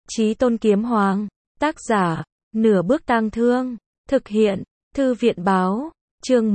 Chí Tôn Kiếm Hoàng. Tác giả, Nửa Bước Tang Thương. Thực hiện, Thư viện Báo. Chương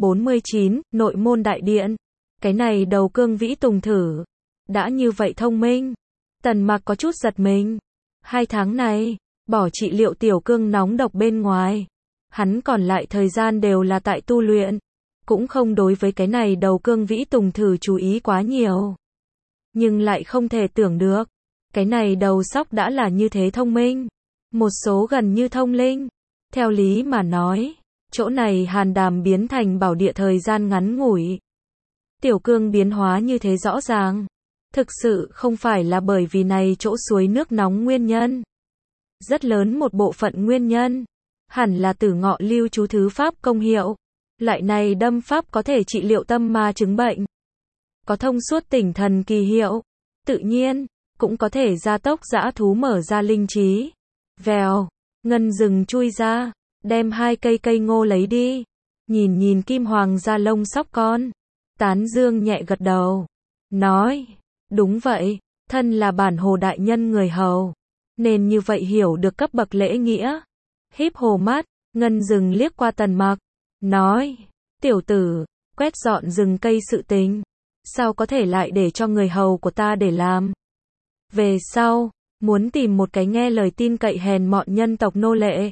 149, Nội môn đại điện. Cái này đầu Cương Vĩ Tùng thử. Đã như vậy thông minh. Tần Mặc có chút giật mình. 2 tháng này, bỏ trị liệu tiểu cương nóng độc bên ngoài. Hắn còn lại thời gian đều là tại tu luyện. Cũng không đối với cái này đầu Cương Vĩ Tùng thử chú ý quá nhiều. Nhưng lại không thể tưởng được. Cái này đầu sóc đã là như thế thông minh. Một số gần như thông linh. Theo lý mà nói, chỗ này Hàn Đàm biến thành bảo địa thời gian ngắn ngủi. Tiểu cương biến hóa như thế rõ ràng. Thực sự không phải là bởi vì này chỗ suối nước nóng nguyên nhân. Rất lớn một bộ phận nguyên nhân. Hẳn là Tử Ngọ lưu chú thứ pháp công hiệu. Loại này đâm pháp có thể trị liệu tâm ma chứng bệnh. Có thông suốt tỉnh thần kỳ hiệu. Tự nhiên, cũng có thể gia tốc dã thú mở ra linh trí. Vèo, ngân rừng chui ra, đem 2 cây ngô lấy đi. Nhìn kim hoàng da lông sóc con. Tán dương nhẹ gật đầu. Nói, đúng vậy, thân là bản hồ đại nhân người hầu. Nên như vậy hiểu được cấp bậc lễ nghĩa. Híp hồ mắt, ngân rừng liếc qua Tần Mặc. Nói, tiểu tử, quét dọn rừng cây sự tình. Sao có thể lại để cho người hầu của ta để làm? Về sau, muốn tìm một cái nghe lời tin cậy hèn mọn nhân tộc nô lệ.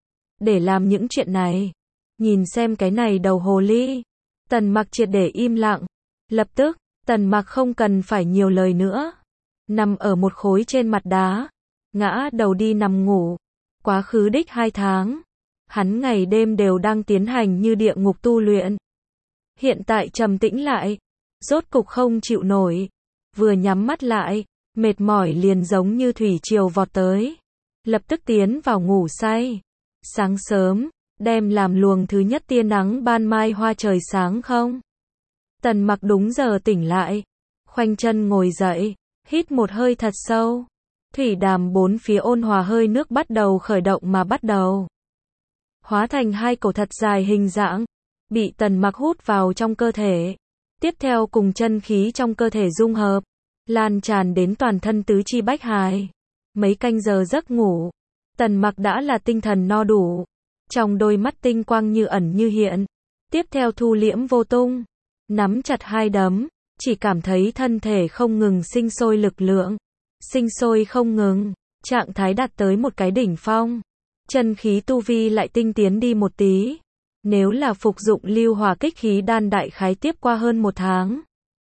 Để làm những chuyện này. Nhìn xem cái này đầu hồ ly. Tần Mặc triệt để im lặng. Lập tức, Tần Mặc không cần phải nhiều lời nữa. Nằm ở một khối trên mặt đá. Ngã đầu đi nằm ngủ. Quá khứ đích 2 tháng. Hắn ngày đêm đều đang tiến hành như địa ngục tu luyện. Hiện tại trầm tĩnh lại. Rốt cục không chịu nổi. Vừa nhắm mắt lại. Mệt mỏi liền giống như thủy triều vọt tới. Lập tức tiến vào ngủ say. Sáng sớm, đem làm luồng thứ nhất tia nắng ban mai hoa trời sáng không. Tần Mặc đúng giờ tỉnh lại. Khoanh chân ngồi dậy, hít một hơi thật sâu. Thủy đàm 4 phía ôn hòa hơi nước bắt đầu khởi động mà bắt đầu. Hóa thành 2 cổ thật dài hình dạng. Bị Tần Mặc hút vào trong cơ thể. Tiếp theo cùng chân khí trong cơ thể dung hợp. Lan tràn đến toàn thân tứ chi bách hài. Mấy canh giờ giấc ngủ. Tần Mặc đã là tinh thần no đủ. Trong đôi mắt tinh quang như ẩn như hiện. Tiếp theo thu liễm vô tung. Nắm chặt 2 đấm. Chỉ cảm thấy thân thể không ngừng sinh sôi lực lượng. Sinh sôi không ngừng. Trạng thái đạt tới một cái đỉnh phong. Chân khí tu vi lại tinh tiến đi một tí. Nếu là phục dụng lưu hỏa kích khí đan đại khái tiếp qua hơn 1 tháng.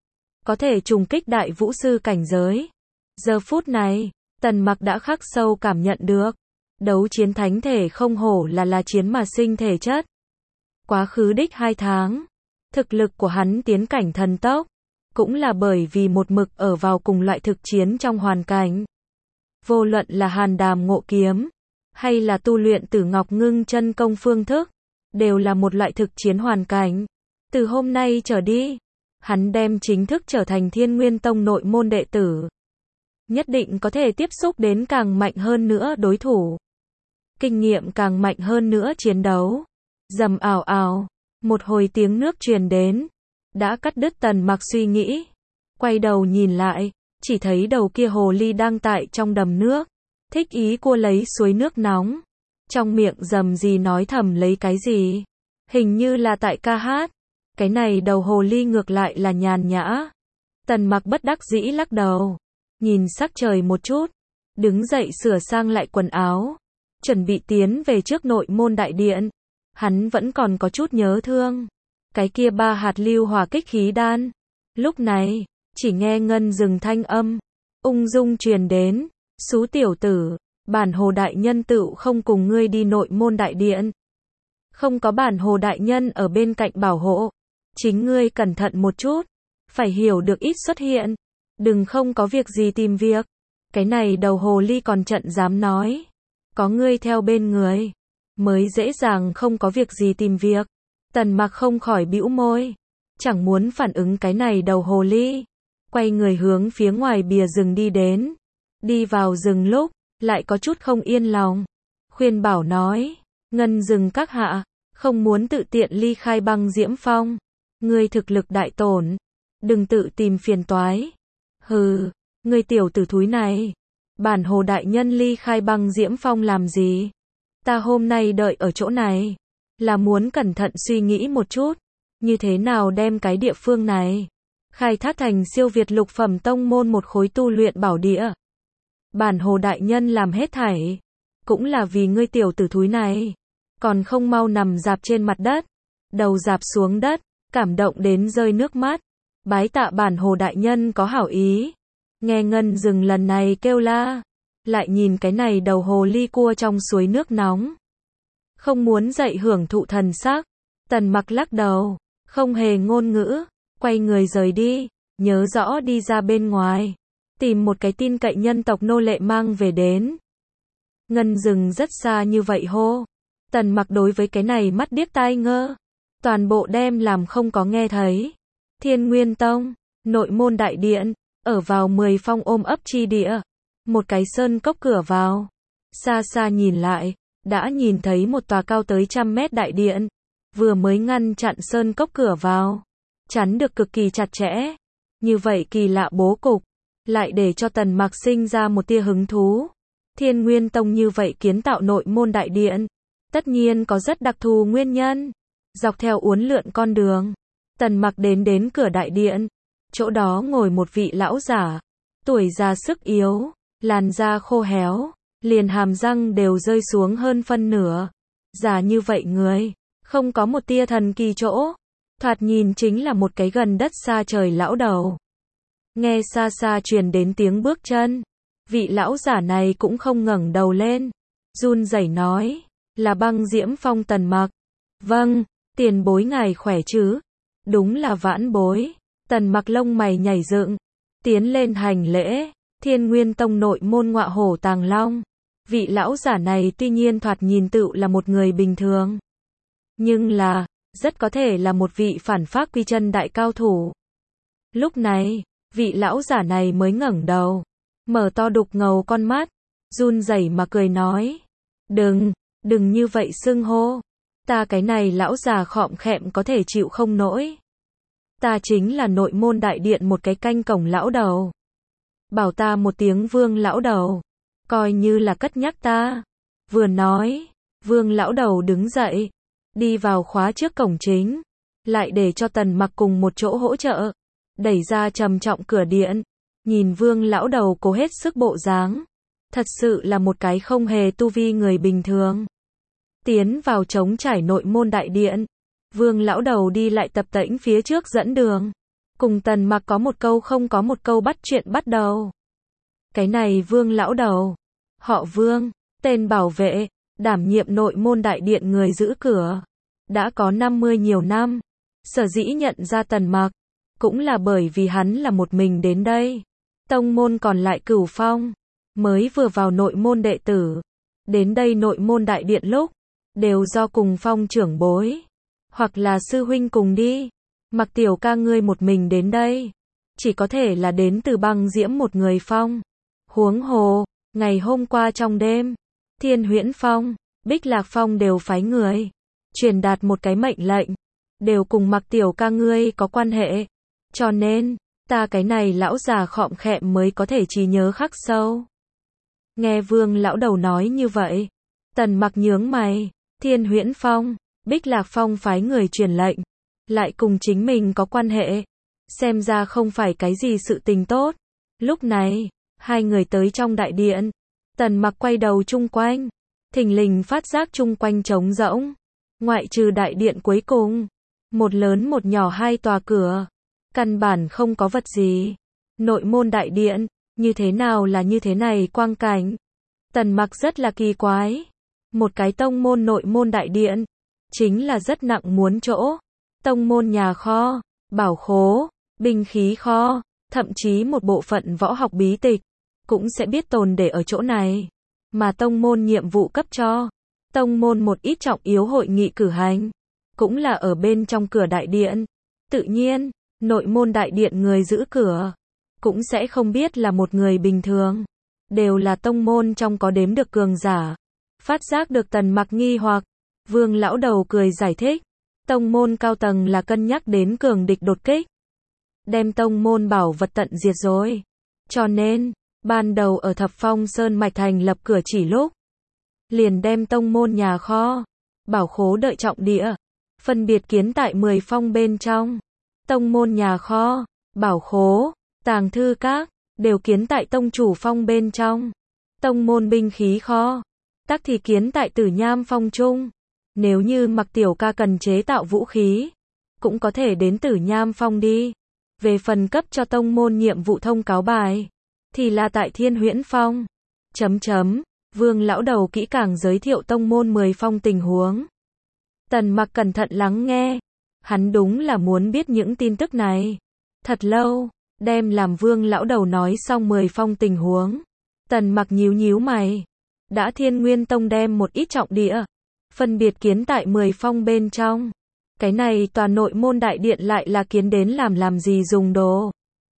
Có thể trùng kích đại vũ sư cảnh giới. Giờ phút này, Tần Mặc đã khắc sâu cảm nhận được. Đấu chiến thánh thể không hổ là chiến mà sinh thể chất. Quá khứ đích 2 tháng. Thực lực của hắn tiến cảnh thần tốc. Cũng là bởi vì một mực ở vào cùng loại thực chiến trong hoàn cảnh. Vô luận là Hàn Đàm ngộ kiếm. Hay là tu luyện Tử Ngọc ngưng chân công phương thức. Đều là một loại thực chiến hoàn cảnh. Từ hôm nay trở đi. Hắn đem chính thức trở thành Thiên Nguyên Tông nội môn đệ tử. Nhất định có thể tiếp xúc đến càng mạnh hơn nữa đối thủ. Kinh nghiệm càng mạnh hơn nữa chiến đấu. Rầm ào ào. Một hồi tiếng nước truyền đến. Đã cắt đứt Tần Mặc suy nghĩ. Quay đầu nhìn lại. Chỉ thấy đầu kia hồ ly đang tại trong đầm nước. Thích ý cua lấy suối nước nóng. Trong miệng rầm gì nói thầm lấy cái gì. Hình như là tại ca hát. Cái này đầu hồ ly ngược lại là nhàn nhã. Tần Mặc bất đắc dĩ lắc đầu. Nhìn sắc trời một chút. Đứng dậy sửa sang lại quần áo. Chuẩn bị tiến về trước nội môn đại điện. Hắn vẫn còn có chút nhớ thương. Cái kia 3 hạt lưu hỏa kích khí đan. Lúc này, chỉ nghe ngân rừng thanh âm. Ung dung truyền đến. Xú tiểu tử, bản hồ đại nhân tựu không cùng ngươi đi nội môn đại điện. Không có bản hồ đại nhân ở bên cạnh bảo hộ. Chính ngươi cẩn thận một chút. Phải hiểu được ít xuất hiện. Đừng không có việc gì tìm việc. Cái này đầu hồ ly còn trận dám nói. Có ngươi theo bên người. Mới dễ dàng không có việc gì tìm việc. Tần Mặc không khỏi bĩu môi. Chẳng muốn phản ứng cái này đầu hồ ly. Quay người hướng phía ngoài bìa rừng đi đến. Đi vào rừng lúc. Lại có chút không yên lòng. Khuyên bảo nói. Ngân rừng các hạ. Không muốn tự tiện ly khai băng diễm phong. Ngươi thực lực đại tổn. Đừng tự tìm phiền toái. Hừ, ngươi tiểu tử thúi này. Bản Hồ đại nhân ly khai Băng Diễm Phong làm gì? Ta hôm nay đợi ở chỗ này, là muốn cẩn thận suy nghĩ một chút, như thế nào đem cái địa phương này khai thác thành siêu việt lục phẩm tông môn một khối tu luyện bảo địa. Bản Hồ đại nhân làm hết thảy, cũng là vì ngươi tiểu tử thúi này, còn không mau nằm dạp trên mặt đất, đầu dạp xuống đất, cảm động đến rơi nước mắt, bái tạ bản Hồ đại nhân có hảo ý. Nghe Ngân Dừng lần này kêu la, lại nhìn cái này đầu hồ ly cua trong suối nước nóng, không muốn dậy hưởng thụ thần sắc. Tần Mặc lắc đầu, không hề ngôn ngữ, quay người rời đi, nhớ rõ đi ra bên ngoài, tìm một cái tin cậy nhân tộc nô lệ mang về đến. Ngân Dừng rất xa như vậy hô. Tần Mặc đối với cái này mắt điếc tai ngơ, toàn bộ đem làm không có nghe thấy. Thiên Nguyên Tông, nội môn đại điện, ở vào 10 phong ôm ấp chi địa, một cái sơn cốc cửa vào. Xa xa nhìn lại, đã nhìn thấy một tòa cao tới 100 mét đại điện, vừa mới ngăn chặn sơn cốc cửa vào, chắn được cực kỳ chặt chẽ. Như vậy kỳ lạ bố cục, lại để cho Tần Mặc sinh ra một tia hứng thú. Thiên Nguyên Tông như vậy kiến tạo nội môn đại điện, tất nhiên có rất đặc thù nguyên nhân. Dọc theo uốn lượn con đường, Tần Mặc đến cửa đại điện, chỗ đó ngồi một vị lão giả, tuổi già sức yếu, làn da khô héo, liền hàm răng đều rơi xuống hơn phân nửa. Già như vậy người, không có một tia thần kỳ chỗ, thoạt nhìn chính là một cái gần đất xa trời lão đầu. Nghe xa xa truyền đến tiếng bước chân, vị lão giả này cũng không ngẩng đầu lên, run rẩy nói, là Băng Diễm Phong Tần Mặc. Vâng, tiền bối ngài khỏe chứ? Đúng là vãn bối. Tần Mặc lông mày nhảy dựng, tiến lên hành lễ. Thiên Nguyên Tông nội môn Ngọa Hổ Tàng Long. Vị lão giả này tuy nhiên thoạt nhìn tựu là một người bình thường, nhưng là, rất có thể là một vị phản phác quy chân đại cao thủ. Lúc này, vị lão giả này mới ngẩng đầu, mở to đục ngầu con mắt, run rẩy mà cười nói, đừng như vậy xưng hô, ta cái này lão già khọm khẹm có thể chịu không nổi. Ta chính là nội môn đại điện một cái canh cổng lão đầu. Bảo ta một tiếng Vương lão đầu, coi như là cất nhắc ta. Vừa nói, Vương lão đầu đứng dậy, đi vào khóa trước cổng chính, lại để cho Tần Mặc cùng một chỗ hỗ trợ, đẩy ra trầm trọng cửa điện. Nhìn Vương lão đầu cố hết sức bộ dáng, thật sự là một cái không hề tu vi người bình thường. Tiến vào trống trải nội môn đại điện, Vương lão đầu đi lại tập tễnh phía trước dẫn đường, cùng Tần Mặc có một câu không có một câu bắt chuyện bắt đầu. Cái này Vương lão đầu, họ Vương, tên bảo vệ, đảm nhiệm nội môn đại điện người giữ cửa, đã có 50 nhiều năm. Sở dĩ nhận ra Tần Mặc, cũng là bởi vì hắn là một mình đến đây. Tông môn còn lại Cửu Phong, mới vừa vào nội môn đệ tử, đến đây nội môn đại điện lúc, đều do cùng phong trưởng bối, hoặc là sư huynh cùng đi. Mặc tiểu ca ngươi một mình đến đây, chỉ có thể là đến từ Băng Diễm một người phong. Huống hồ, ngày hôm qua trong đêm, Thiên Huyễn Phong, Bích Lạc Phong đều phái người truyền đạt một cái mệnh lệnh, đều cùng Mặc tiểu ca ngươi có quan hệ, cho nên ta cái này lão già khọm khẹm mới có thể trí nhớ khắc sâu. Nghe Vương lão đầu nói như vậy, Tần Mặc nhướng mày. Thiên Huyễn Phong, Bích Lạc Phong phái người truyền lệnh, lại cùng chính mình có quan hệ, xem ra không phải cái gì sự tình tốt. Lúc này, hai người tới trong đại điện, Tần Mặc quay đầu chung quanh, thình lình phát giác chung quanh trống rỗng, ngoại trừ đại điện cuối cùng, một lớn một nhỏ hai tòa cửa, căn bản không có vật gì. Nội môn đại điện, như thế nào là như thế này quang cảnh? Tần Mặc rất là kỳ quái. Một cái tông môn nội môn đại điện, chính là rất nặng muốn chỗ. Tông môn nhà kho, bảo khố, binh khí kho, thậm chí một bộ phận võ học bí tịch, cũng sẽ biết tồn để ở chỗ này. Mà tông môn nhiệm vụ cấp cho, tông môn một ít trọng yếu hội nghị cử hành, cũng là ở bên trong cửa đại điện. Tự nhiên, nội môn đại điện người giữ cửa, cũng sẽ không biết là một người bình thường, đều là tông môn trong có đếm được cường giả. Phát giác được Tần Mặc nghi hoặc, Vương lão đầu cười giải thích, tông môn cao tầng là cân nhắc đến cường địch đột kích, đem tông môn bảo vật tận diệt rồi, cho nên Ban đầu ở Thập Phong Sơn Mạch thành lập cửa chỉ lúc, liền đem tông môn nhà kho, bảo khố đợi trọng địa, phân biệt kiến tại 10 phong bên trong. Tông môn nhà kho, bảo khố, tàng thư các, đều kiến tại tông chủ phong bên trong. Tông môn binh khí kho, tắc thì kiến tại Tử Nham phong chung. Nếu như Mặc Tiểu Ca cần chế tạo vũ khí, cũng có thể đến Tử Nham phong đi. Về phần cấp cho tông môn nhiệm vụ thông cáo bài, thì là tại Thiên Huyễn phong. Vương lão đầu kỹ càng giới thiệu tông môn 10 phong tình huống. Tần Mặc cẩn thận lắng nghe, hắn đúng là muốn biết những tin tức này. Thật lâu, đem làm Vương lão đầu nói xong 10 phong tình huống. Tần Mặc nhíu nhíu mày. Đã Thiên Nguyên Tông đem một ít trọng địa, phân biệt kiến tại 10 phong bên trong. Cái này toàn nội môn đại điện lại là kiến đến làm gì dùng đồ.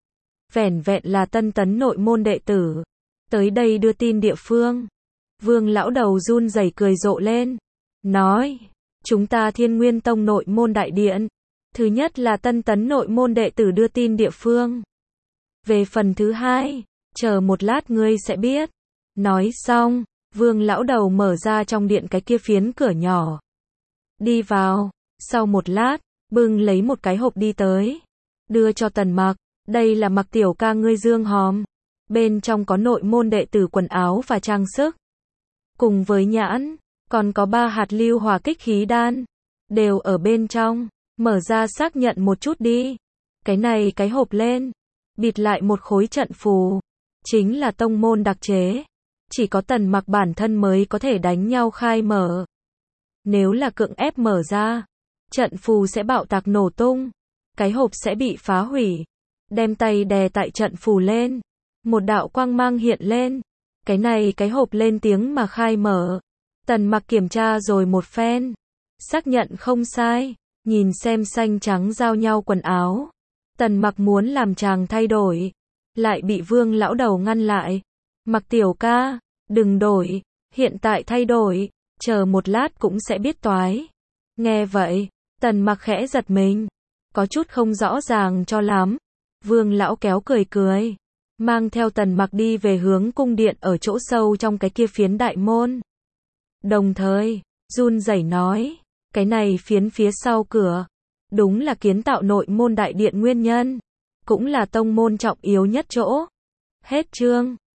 Vẻn vẹn là tân tấn nội môn đệ tử, tới đây đưa tin địa phương. Vương lão đầu run rẩy cười rộ lên, nói, chúng ta Thiên Nguyên Tông nội môn đại điện, thứ nhất là tân tấn nội môn đệ tử đưa tin địa phương. Về phần thứ hai, chờ một lát ngươi sẽ biết. Nói xong, Vương lão đầu mở ra trong điện cái kia phiến cửa nhỏ. Đi vào, sau một lát, bưng lấy một cái hộp đi tới, đưa cho Tần Mặc, đây là Mặc Tiểu Ca ngươi dương hòm. Bên trong có nội môn đệ tử quần áo và trang sức. Cùng với nhãn, còn có 3 hạt lưu hỏa kích khí đan, đều ở bên trong, mở ra xác nhận một chút đi. Cái này cái hộp lên, bịt lại một khối trận phù, chính là tông môn đặc chế, chỉ có Tần Mặc bản thân mới có thể đánh nhau khai mở. Nếu là cưỡng ép mở ra, trận phù sẽ bạo tạc nổ tung, cái hộp sẽ bị phá hủy. Đem tay đè tại trận phù lên, một đạo quang mang hiện lên, cái này cái hộp lên tiếng mà khai mở. Tần Mặc kiểm tra rồi một phen, xác nhận không sai, nhìn xem xanh trắng giao nhau quần áo. Tần Mặc muốn làm chàng thay đổi, lại bị Vương lão đầu ngăn lại. Mặc Tiểu Ca, đừng đổi, hiện tại thay đổi, chờ một lát cũng sẽ biết toái. Nghe vậy, Tần Mặc khẽ giật mình, có chút không rõ ràng cho lắm. Vương lão kéo cười cười, mang theo Tần Mặc đi về hướng cung điện ở chỗ sâu trong cái kia phiến đại môn. Đồng thời, run rẩy nói, cái này phiến phía sau cửa, đúng là kiến tạo nội môn đại điện nguyên nhân, cũng là tông môn trọng yếu nhất chỗ. Hết chương.